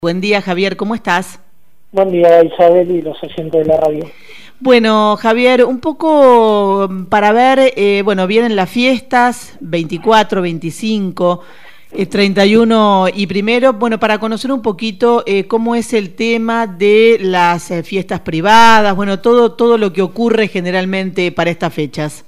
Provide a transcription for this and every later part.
Buen día, Javier, ¿cómo estás? Buen día, Isabel y los oyentes de la radio. Bueno, Javier, un poco para ver, bueno, vienen las fiestas, 24, 25, 31 y primero, bueno, para conocer un poquito cómo es el tema de las fiestas privadas, bueno, todo lo que ocurre generalmente para estas fechas.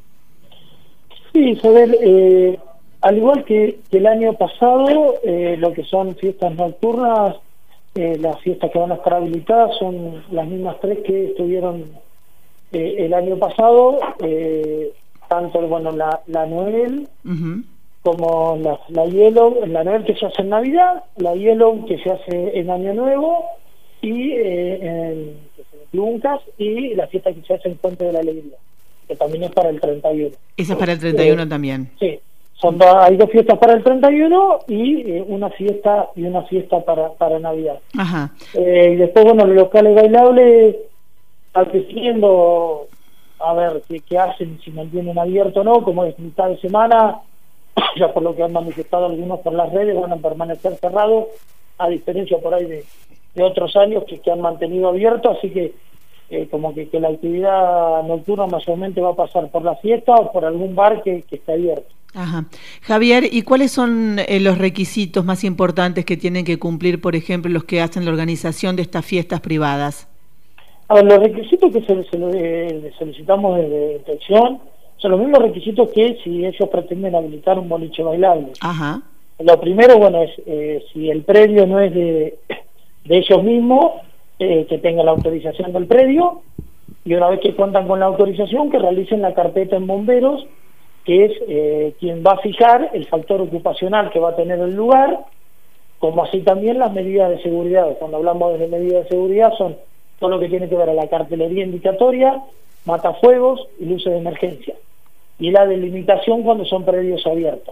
Sí, Isabel, al igual que el año pasado, lo que son fiestas nocturnas, las fiestas que van a estar habilitadas son las mismas tres que estuvieron el año pasado, tanto bueno la Noel como la Yellow, la Noel que se hace en Navidad, la Yellow que se hace en Año Nuevo y en Lucas, y la fiesta que se hace en Puente de la Alegría, que también es para el 31. Esa es para el 31 también. Sí. Hay dos fiestas para el 31 y una fiesta para Navidad. Ajá. Y después, bueno, los locales bailables al que siguiendo a ver qué hacen, si mantienen abierto o no, como es mitad de semana, ya por lo que han manifestado algunos por las redes, van a permanecer cerrados, a diferencia por ahí de otros años que han mantenido abierto, así que como que la actividad nocturna mayormente va a pasar por la fiesta o por algún bar que esté abierto. Ajá. Javier, ¿y cuáles son los requisitos más importantes que tienen que cumplir, por ejemplo, los que hacen la organización de estas fiestas privadas? A ver, los requisitos que le solicitamos desde inspección son los mismos requisitos que si ellos pretenden habilitar un boliche bailable. Ajá. Lo primero, bueno, es si el predio no es de ellos mismos, que tenga la autorización del predio, y una vez que cuentan con la autorización, que realicen la carpeta en bomberos, que es quien va a fijar el factor ocupacional que va a tener el lugar, como así también las medidas de seguridad. Cuando hablamos de medidas de seguridad son todo lo que tiene que ver a la cartelería indicatoria, matafuegos y luces de emergencia, y la delimitación cuando son predios abiertos.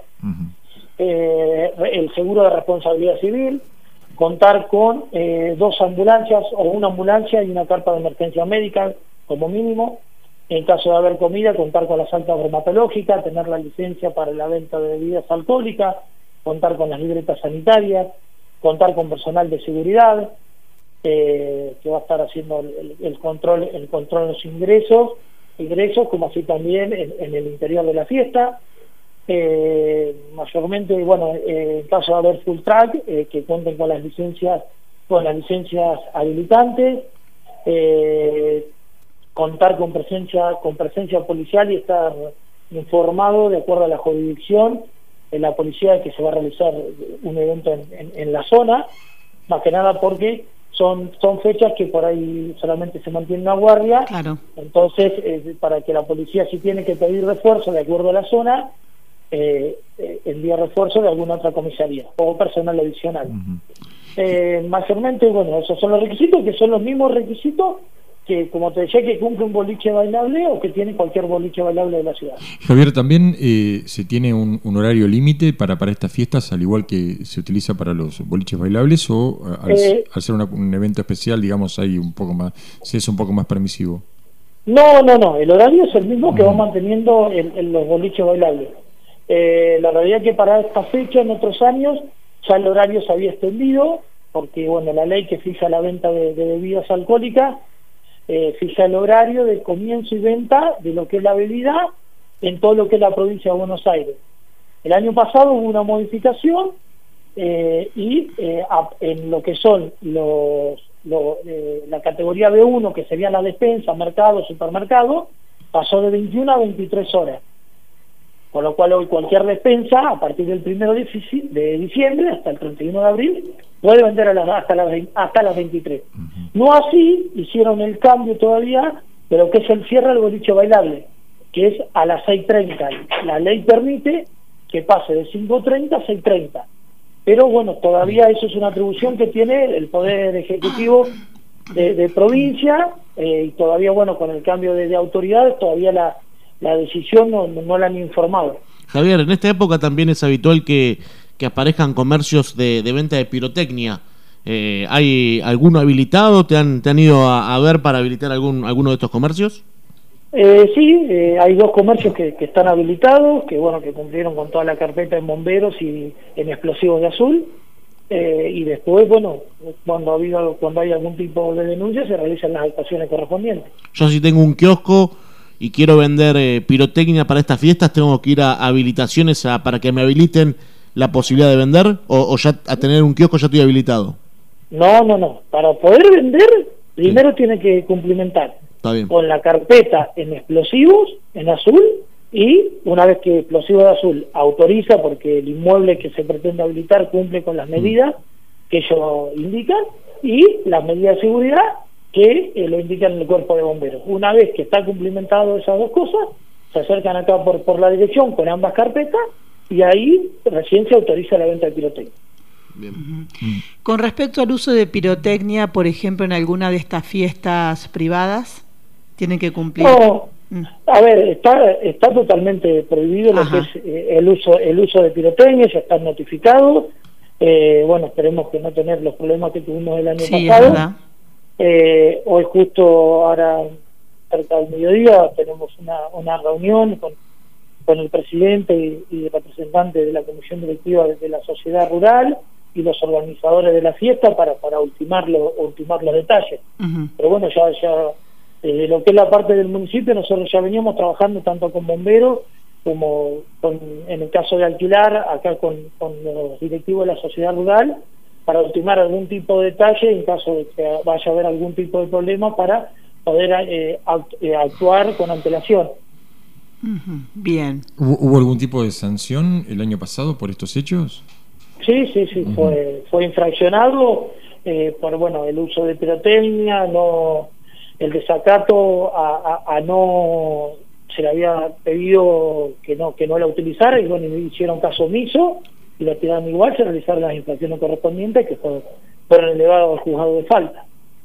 El seguro de responsabilidad civil, contar con 2 ambulancias o una ambulancia y una carpa de emergencia médica como mínimo. En caso de haber comida, contar con las altas bromatológicas, tener la licencia para la venta de bebidas alcohólicas, contar con las libretas sanitarias, contar con personal de seguridad que va a estar haciendo el control en los ingresos, como así también en el interior de la fiesta. Mayormente, bueno, en caso de haber full track, que cuenten con las licencias habilitantes, contar con presencia policial y estar informado de acuerdo a la jurisdicción de la policía de que se va a realizar un evento en la zona, más que nada porque son fechas que por ahí solamente se mantiene una guardia. Claro. Entonces para que la policía, si tiene que pedir refuerzo de acuerdo a la zona, envía refuerzo de alguna otra comisaría o personal adicional. Mayormente, bueno, esos son los requisitos, que son los mismos requisitos que, como te decía, que cumple un boliche bailable o que tiene cualquier boliche bailable de la ciudad. Javier, ¿también se tiene un horario límite para estas fiestas, al igual que se utiliza para los boliches bailables, o al ser un evento especial, digamos, hay un poco más, si es un poco más permisivo? No, el horario es el mismo que va manteniendo en los boliches bailables. La realidad es que para esta fecha, en otros años, ya el horario se había extendido, porque bueno, la ley que fija la venta de bebidas alcohólicas fija el horario de comienzo y venta de lo que es la bebida en todo lo que es la provincia de Buenos Aires. El año pasado hubo una modificación y en lo que son la categoría B1, que sería la despensa, mercado, supermercado, pasó de 21 a 23 horas. Con lo cual hoy cualquier despensa, a partir del 1 de diciembre hasta el 31 de abril, puede vender hasta las 23. No así hicieron el cambio todavía de lo que es el cierre del boliche bailable, que es a las 6:30. La ley permite que pase de 5:30 a 6:30. Pero bueno, todavía eso es una atribución que tiene el Poder Ejecutivo de provincia, y todavía, bueno, con el cambio de autoridades, todavía la decisión no la han informado. Javier, en esta época también es habitual que aparezcan comercios de venta de pirotecnia. ¿Hay alguno habilitado? ¿Te han ido a ver para habilitar alguno de estos comercios? Sí, hay 2 comercios que están habilitados, que bueno, que cumplieron con toda la carpeta en bomberos y en explosivos de azul. y después, bueno, cuando hay algún tipo de denuncia se realizan las actuaciones correspondientes. Yo si tengo un kiosco y quiero vender pirotecnia para estas fiestas, ¿tengo que ir a habilitaciones para que me habiliten la posibilidad de vender? ¿O ya a tener un kiosco ya estoy habilitado? No. Para poder vender, primero tiene que cumplimentar con la carpeta en explosivos, en azul, y una vez que explosivos de azul autoriza, porque el inmueble que se pretende habilitar cumple con las medidas que ellos indican, y las medidas de seguridad que lo indican en el cuerpo de bomberos. Una vez que está cumplimentado esas dos cosas, se acercan acá por la dirección con ambas carpetas, y ahí recién se autoriza la venta de pirotecnia. Bien. Con respecto al uso de pirotecnia, por ejemplo, en alguna de estas fiestas privadas, ¿tienen que cumplir? No, a ver, está totalmente prohibido lo que es el uso de pirotecnia, ya están notificados. Bueno, esperemos que no tener los problemas que tuvimos el año pasado. Hoy justo ahora, cerca del mediodía, tenemos una reunión con el presidente y representante de la comisión directiva de la sociedad rural y los organizadores de la fiesta para ultimar los detalles. Pero bueno, ya desde lo que es la parte del municipio, nosotros ya veníamos trabajando tanto con bomberos como en el caso de alquilar, acá con los directivos de la sociedad rural, para ultimar algún tipo de detalle en caso de que vaya a haber algún tipo de problema, para poder actuar con antelación. Bien. ¿Hubo algún tipo de sanción el año pasado por estos hechos? Sí, fue infraccionado por el uso de pirotecnia, el desacato a no, se le había pedido que no la utilizara, y bueno, hicieron caso omiso y la tiraron igual. Se realizaron las infracciones correspondientes que fueron elevadas al juzgado de falta.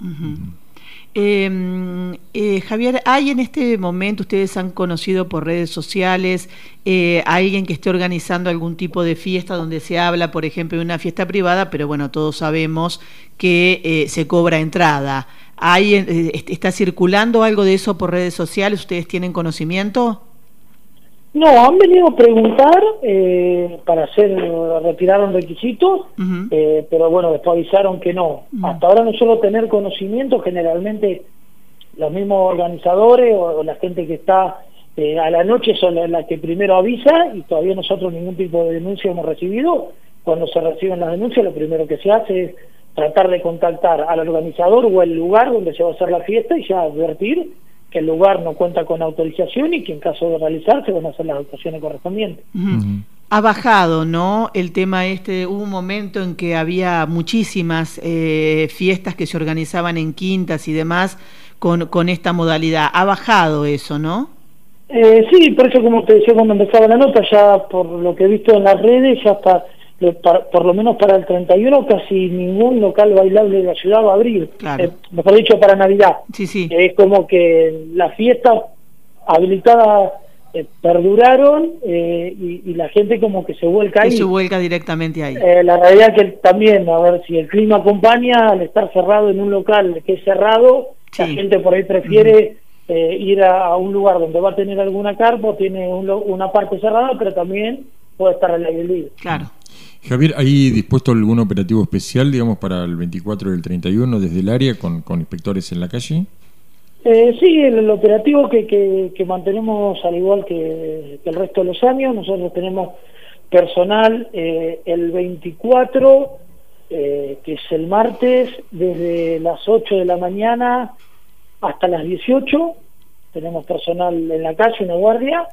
Javier, ¿hay en este momento, ustedes han conocido por redes sociales, alguien que esté organizando algún tipo de fiesta donde se habla, por ejemplo, de una fiesta privada, pero bueno, todos sabemos que se cobra entrada? ¿Está circulando algo de eso por redes sociales? ¿Ustedes tienen conocimiento? No, han venido a preguntar para retiraron requisitos, pero bueno, después avisaron que no. Hasta ahora no suelo tener conocimiento. Generalmente los mismos organizadores o la gente que está a la noche son la que primero avisa, y todavía nosotros ningún tipo de denuncia hemos recibido. Cuando se reciben las denuncias, lo primero que se hace es tratar de contactar al organizador o el lugar donde se va a hacer la fiesta, y ya advertir que el lugar no cuenta con autorización y que en caso de realizarse van a hacer las actuaciones correspondientes. Ha bajado, ¿no? El tema hubo un momento en que había muchísimas fiestas que se organizaban en quintas y demás con esta modalidad. Ha bajado eso, ¿no? Sí, por eso, como te decía cuando empezaba la nota, ya por lo que he visto en las redes, ya está, por lo menos para el 31, casi ningún local bailable de la ciudad va a abrir. Claro. Mejor dicho, para Navidad. Sí. Es como que las fiestas habilitadas perduraron, y la gente como que se vuelca ahí. Se vuelca directamente ahí. La realidad que también, a ver, si el clima acompaña, al estar cerrado en un local que es cerrado, la gente por ahí prefiere ir a un lugar donde va a tener alguna carpa, tiene una parte cerrada, pero también puede estar al aire libre. Claro. Javier, ¿hay dispuesto algún operativo especial, digamos, para el 24 y el 31 desde el área con inspectores en la calle? Sí, el operativo que mantenemos al igual que el resto de los años. Nosotros tenemos personal el 24, que es el martes, desde las 8 de la mañana hasta las 18. Tenemos personal en la calle, una guardia.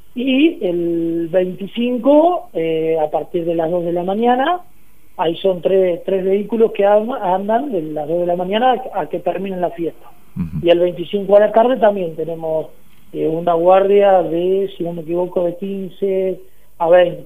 Y el 25, a partir de las 2 de la mañana, ahí son tres vehículos que andan de las 2 de la mañana a que terminen la fiesta. Y el 25 a la tarde también tenemos una guardia de, si no me equivoco, de 15 a 20.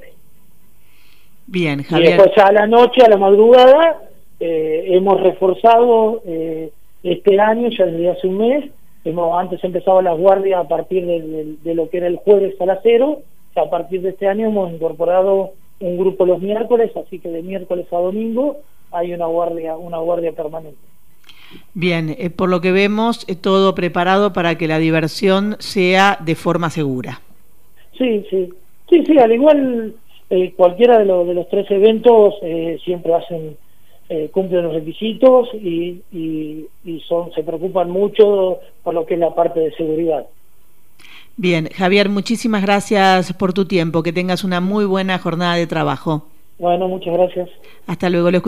Bien, Javier. Y después ya a la noche, a la madrugada, hemos reforzado este año, ya desde hace un mes. Antes empezaba las guardias a partir de lo que era el jueves a las 0. A partir de este año hemos incorporado un grupo los miércoles, así que de miércoles a domingo hay una guardia permanente. Bien, por lo que vemos, todo preparado para que la diversión sea de forma segura. Sí, al igual Cualquiera de los tres eventos siempre cumplen los requisitos y se preocupan mucho por lo que es la parte de seguridad. Bien, Javier, muchísimas gracias por tu tiempo. Que tengas una muy buena jornada de trabajo. Bueno, muchas gracias. Hasta luego.